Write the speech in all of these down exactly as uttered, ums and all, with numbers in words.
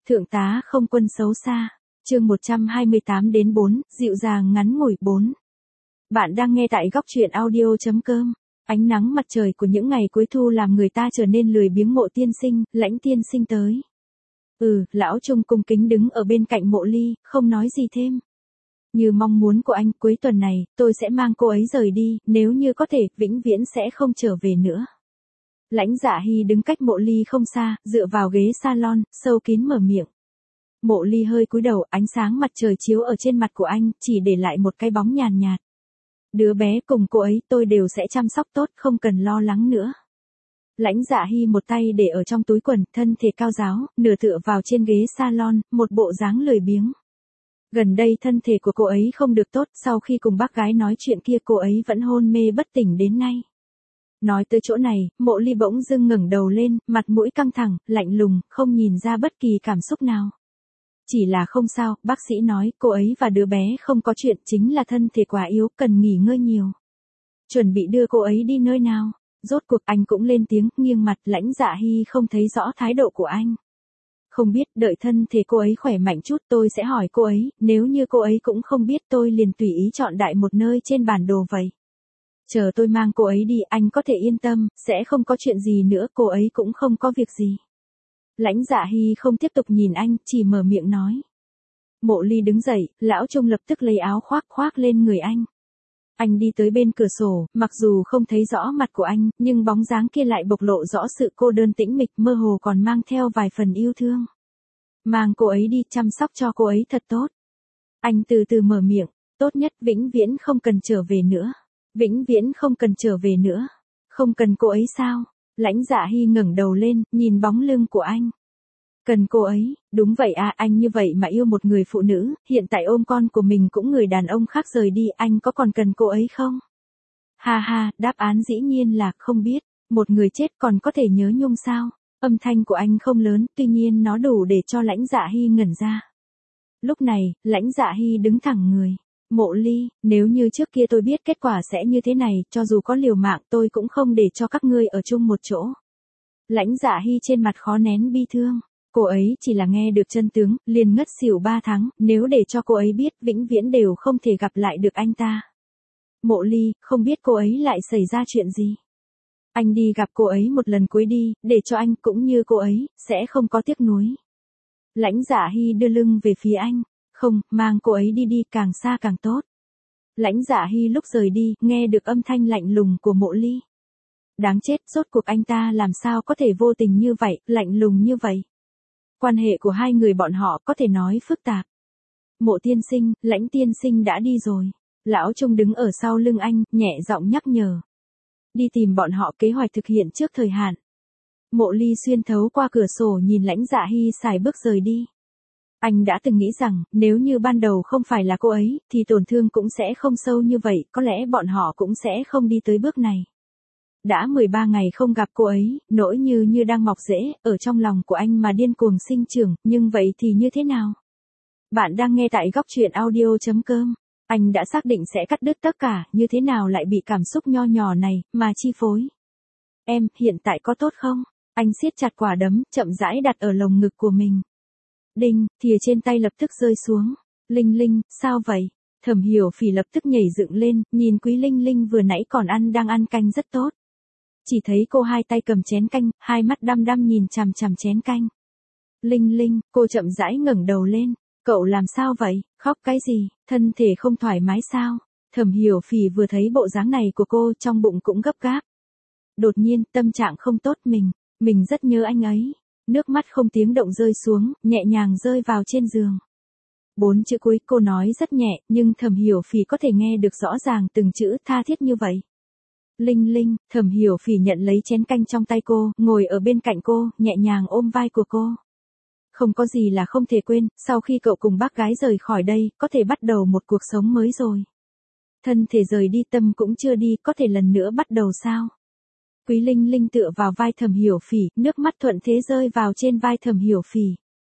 Thượng tá không quân xấu xa. Chương một trăm hai mươi tám đến bốn, dịu dàng ngắn ngủi bốn. Bạn đang nghe tại góc truyện audio chấm com. Ánh nắng mặt trời của những ngày cuối thu làm người ta trở nên lười biếng. Mộ tiên sinh, Lãnh tiên sinh tới. Ừ, lão Trung cung kính đứng ở bên cạnh Mộ Ly, không nói gì thêm. Như mong muốn của anh, cuối tuần này, tôi sẽ mang cô ấy rời đi, nếu như có thể, vĩnh viễn sẽ không trở về nữa. Lãnh Dạ Hy đứng cách Mộ Ly không xa, dựa vào ghế salon, sâu kín mở miệng. Mộ Ly hơi cúi đầu, ánh sáng mặt trời chiếu ở trên mặt của anh, chỉ để lại một cái bóng nhàn nhạt. Đứa bé cùng cô ấy tôi đều sẽ chăm sóc tốt, không cần lo lắng nữa. Lãnh Dạ Hy một tay để ở trong túi quần, thân thể cao ráo, nửa tựa vào trên ghế salon, một bộ dáng lười biếng. Gần đây thân thể của cô ấy không được tốt, sau khi cùng bác gái nói chuyện kia cô ấy vẫn hôn mê bất tỉnh đến nay. Nói tới chỗ này, Mộ Ly bỗng dưng ngẩng đầu lên, mặt mũi căng thẳng, lạnh lùng, không nhìn ra bất kỳ cảm xúc nào. Chỉ là không sao, bác sĩ nói cô ấy và đứa bé không có chuyện, chính là thân thể quá yếu, cần nghỉ ngơi nhiều. Chuẩn bị đưa cô ấy đi nơi nào? Rốt cuộc anh cũng lên tiếng, nghiêng mặt. Lãnh Dạ Hy không thấy rõ thái độ của anh. Không biết, đợi thân thể cô ấy khỏe mạnh chút tôi sẽ hỏi cô ấy, nếu như cô ấy cũng không biết tôi liền tùy ý chọn đại một nơi trên bản đồ vậy. Chờ tôi mang cô ấy đi, anh có thể yên tâm, sẽ không có chuyện gì nữa, cô ấy cũng không có việc gì. Lãnh Dạ Hy không tiếp tục nhìn anh, chỉ mở miệng nói. Mộ Ly đứng dậy, lão Trung lập tức lấy áo khoác khoác lên người anh. Anh đi tới bên cửa sổ, mặc dù không thấy rõ mặt của anh, nhưng bóng dáng kia lại bộc lộ rõ sự cô đơn tĩnh mịch, mơ hồ còn mang theo vài phần yêu thương. Mang cô ấy đi, chăm sóc cho cô ấy thật tốt. Anh từ từ mở miệng, tốt nhất vĩnh viễn không cần trở về nữa. Vĩnh viễn không cần trở về nữa. Không cần cô ấy sao? Lãnh Dạ Hy ngẩng đầu lên, nhìn bóng lưng của anh. Cần cô ấy, đúng vậy à, anh như vậy mà yêu một người phụ nữ, hiện tại ôm con của mình cũng người đàn ông khác rời đi, anh có còn cần cô ấy không? Ha ha, đáp án dĩ nhiên là không biết, một người chết còn có thể nhớ nhung sao? Âm thanh của anh không lớn, tuy nhiên nó đủ để cho Lãnh Dạ Hy ngẩn ra. Lúc này, Lãnh Dạ Hy đứng thẳng người. Mộ Ly, nếu như trước kia tôi biết kết quả sẽ như thế này, cho dù có liều mạng tôi cũng không để cho các ngươi ở chung một chỗ. Lãnh Dạ Hy trên mặt khó nén bi thương. Cô ấy chỉ là nghe được chân tướng, liền ngất xỉu ba tháng, nếu để cho cô ấy biết vĩnh viễn đều không thể gặp lại được anh ta. Mộ Ly, không biết cô ấy lại xảy ra chuyện gì. Anh đi gặp cô ấy một lần cuối đi, để cho anh cũng như cô ấy, sẽ không có tiếc nuối. Lãnh Dạ Hy đưa lưng về phía anh. Không, mang cô ấy đi đi, càng xa càng tốt. Lãnh Dạ Hy lúc rời đi, nghe được âm thanh lạnh lùng của Mộ Ly. Đáng chết, rốt cuộc anh ta làm sao có thể vô tình như vậy, lạnh lùng như vậy. Quan hệ của hai người bọn họ có thể nói phức tạp. Mộ tiên sinh, Lãnh tiên sinh đã đi rồi. Lão Trung đứng ở sau lưng anh, nhẹ giọng nhắc nhở. Đi tìm bọn họ, kế hoạch thực hiện trước thời hạn. Mộ Ly xuyên thấu qua cửa sổ nhìn Lãnh Dạ Hy xài bước rời đi. Anh đã từng nghĩ rằng, nếu như ban đầu không phải là cô ấy, thì tổn thương cũng sẽ không sâu như vậy, có lẽ bọn họ cũng sẽ không đi tới bước này. Đã mười ba ngày không gặp cô ấy, nỗi như như đang mọc rễ, ở trong lòng của anh mà điên cuồng sinh trưởng, nhưng vậy thì như thế nào? Bạn đang nghe tại góc truyện audio chấm com. Anh đã xác định sẽ cắt đứt tất cả, như thế nào lại bị cảm xúc nho nhỏ này, mà chi phối. Em, hiện tại có tốt không? Anh siết chặt quả đấm, chậm rãi đặt ở lồng ngực của mình. Đinh, thìa trên tay lập tức rơi xuống. Linh Linh, sao vậy? Thẩm Hiểu Phỉ lập tức nhảy dựng lên, nhìn Quý Linh Linh vừa nãy còn ăn đang ăn canh rất tốt. Chỉ thấy cô hai tay cầm chén canh, hai mắt đăm đăm nhìn chằm chằm chén canh. Linh Linh, cô chậm rãi ngẩng đầu lên. Cậu làm sao vậy? Khóc cái gì? Thân thể không thoải mái sao? Thẩm Hiểu Phỉ vừa thấy bộ dáng này của cô, trong bụng cũng gấp gáp. Đột nhiên, tâm trạng không tốt, mình, mình rất nhớ anh ấy. Nước mắt không tiếng động rơi xuống, nhẹ nhàng rơi vào trên giường. Bốn chữ cuối cô nói rất nhẹ, nhưng Thẩm Hiểu Phỉ có thể nghe được rõ ràng từng chữ tha thiết như vậy. Linh Linh, Thẩm Hiểu Phỉ nhận lấy chén canh trong tay cô, ngồi ở bên cạnh cô, nhẹ nhàng ôm vai của cô. Không có gì là không thể quên, sau khi cậu cùng bác gái rời khỏi đây, có thể bắt đầu một cuộc sống mới rồi. Thân thể rời đi, tâm cũng chưa đi, có thể lần nữa bắt đầu sao? Quý Linh Linh tựa vào vai Thẩm Hiểu Phỉ, nước mắt thuận thế rơi vào trên vai Thẩm Hiểu Phỉ.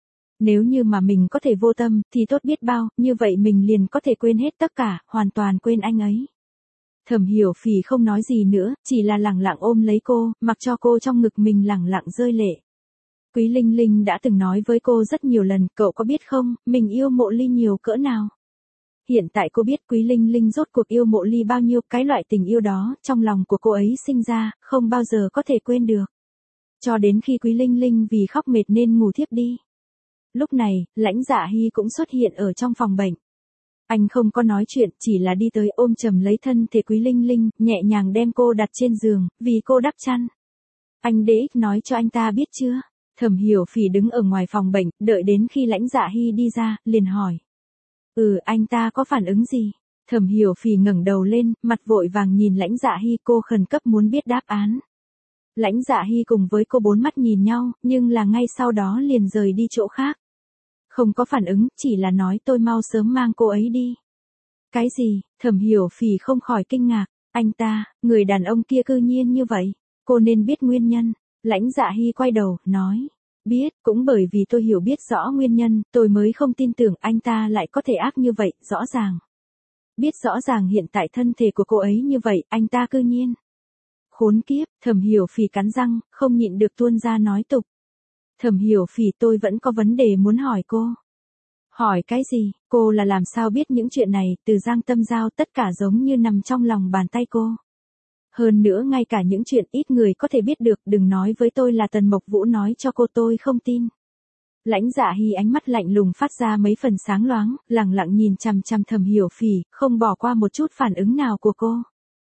Nếu như mà mình có thể vô tâm, thì tốt biết bao, như vậy mình liền có thể quên hết tất cả, hoàn toàn quên anh ấy. Thẩm Hiểu Phỉ không nói gì nữa, chỉ là lẳng lặng ôm lấy cô, mặc cho cô trong ngực mình lẳng lặng rơi lệ. Quý Linh Linh đã từng nói với cô rất nhiều lần, cậu có biết không, mình yêu Mộ Ly nhiều cỡ nào. Hiện tại cô biết Quý Linh Linh rốt cuộc yêu Mộ Ly bao nhiêu, cái loại tình yêu đó, trong lòng của cô ấy sinh ra, không bao giờ có thể quên được. Cho đến khi Quý Linh Linh vì khóc mệt nên ngủ thiếp đi. Lúc này, Lãnh Dạ Hy cũng xuất hiện ở trong phòng bệnh. Anh không có nói chuyện, chỉ là đi tới ôm chầm lấy thân thể Quý Linh Linh, nhẹ nhàng đem cô đặt trên giường, vì cô đắp chăn. Anh đế nói cho anh ta biết chưa? Thẩm Hiểu Phỉ đứng ở ngoài phòng bệnh, đợi đến khi Lãnh Dạ Hy đi ra, liền hỏi. Ừ, anh ta có phản ứng gì? Thẩm Hiểu Phỉ ngẩng đầu lên, mặt vội vàng nhìn Lãnh Dạ Hy, cô khẩn cấp muốn biết đáp án. Lãnh Dạ Hy cùng với cô bốn mắt nhìn nhau, nhưng là ngay sau đó liền rời đi chỗ khác. Không có phản ứng, chỉ là nói tôi mau sớm mang cô ấy đi. Cái gì? Thẩm Hiểu Phỉ không khỏi kinh ngạc. Anh ta, người đàn ông kia cư nhiên như vậy. Cô nên biết nguyên nhân. Lãnh Dạ Hy quay đầu, nói. Biết, cũng bởi vì tôi hiểu biết rõ nguyên nhân, tôi mới không tin tưởng anh ta lại có thể ác như vậy, rõ ràng. Biết rõ ràng hiện tại thân thể của cô ấy như vậy, anh ta cư nhiên. Khốn kiếp, Thẩm Hiểu Phỉ cắn răng, không nhịn được tuôn ra nói tục. Thẩm Hiểu Phỉ, tôi vẫn có vấn đề muốn hỏi cô. Hỏi cái gì? Cô là làm sao biết những chuyện này, từ Giang Tâm Giao tất cả giống như nằm trong lòng bàn tay cô. Hơn nữa ngay cả những chuyện ít người có thể biết được, đừng nói với tôi là Tần Mộc Vũ nói cho cô, tôi không tin. Lãnh Dạ Hy ánh mắt lạnh lùng phát ra mấy phần sáng loáng, lẳng lặng nhìn chằm chằm Thẩm Hiểu Phỉ, không bỏ qua một chút phản ứng nào của cô.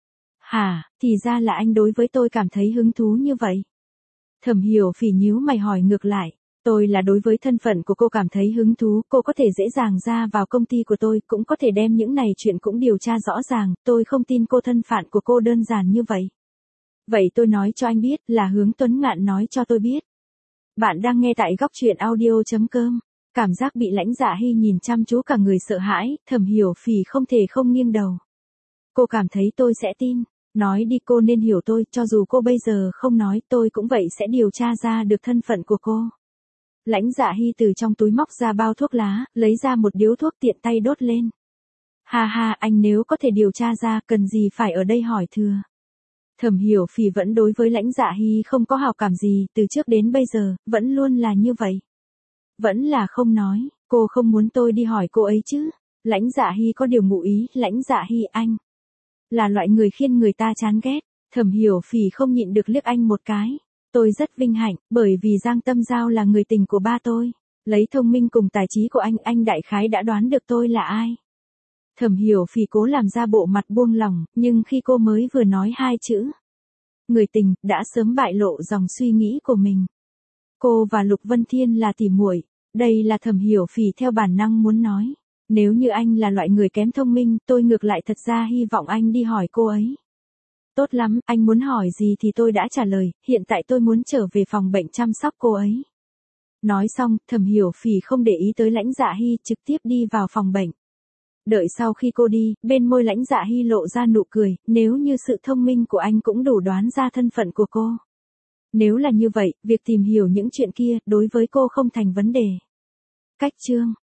Hả, thì ra là anh đối với tôi cảm thấy hứng thú như vậy. Thẩm Hiểu Phỉ nhíu mày hỏi ngược lại. Tôi là đối với thân phận của cô cảm thấy hứng thú, cô có thể dễ dàng ra vào công ty của tôi, cũng có thể đem những này chuyện cũng điều tra rõ ràng, tôi không tin cô thân phận của cô đơn giản như vậy. Vậy tôi nói cho anh biết, là Hướng Tuấn Ngạn nói cho tôi biết. Bạn đang nghe tại góc truyện audio chấm com. Cảm giác bị Lãnh Dạ Hy nhìn chăm chú cả người sợ hãi, Thẩm Hiểu Phỉ không thể không nghiêng đầu. Cô cảm thấy tôi sẽ tin. Nói đi, cô nên hiểu tôi, cho dù cô bây giờ không nói, tôi cũng vậy sẽ điều tra ra được thân phận của cô. Lãnh Dạ Hy từ trong túi móc ra bao thuốc lá, lấy ra một điếu thuốc tiện tay đốt lên. Ha ha, anh nếu có thể điều tra ra, cần gì phải ở đây hỏi thừa. Thẩm Hiểu Phỉ vẫn đối với Lãnh Dạ Hy không có hào cảm gì, từ trước đến bây giờ, vẫn luôn là như vậy. Vẫn là không nói, cô không muốn tôi đi hỏi cô ấy chứ. Lãnh Dạ Hy có điều ngụ ý, Lãnh Dạ Hy anh. Là loại người khiến người ta chán ghét. Thẩm Hiểu Phỉ không nhịn được liếc anh một cái. Tôi rất vinh hạnh, bởi vì Giang Tâm Giao là người tình của ba tôi. Lấy thông minh cùng tài trí của anh, anh đại khái đã đoán được tôi là ai. Thẩm Hiểu Phỉ cố làm ra bộ mặt buông lỏng, nhưng khi cô mới vừa nói hai chữ người tình, đã sớm bại lộ dòng suy nghĩ của mình. Cô và Lục Vân Thiên là tỉ muội, đây là Thẩm Hiểu Phỉ theo bản năng muốn nói. Nếu như anh là loại người kém thông minh, tôi ngược lại thật ra hy vọng anh đi hỏi cô ấy. Tốt lắm, anh muốn hỏi gì thì tôi đã trả lời, hiện tại tôi muốn trở về phòng bệnh chăm sóc cô ấy. Nói xong, Thẩm Hiểu Phỉ không để ý tới Lãnh Dạ Hy, trực tiếp đi vào phòng bệnh. Đợi sau khi cô đi, bên môi Lãnh Dạ Hy lộ ra nụ cười, nếu như sự thông minh của anh cũng đủ đoán ra thân phận của cô. Nếu là như vậy, việc tìm hiểu những chuyện kia, đối với cô không thành vấn đề. Cách chương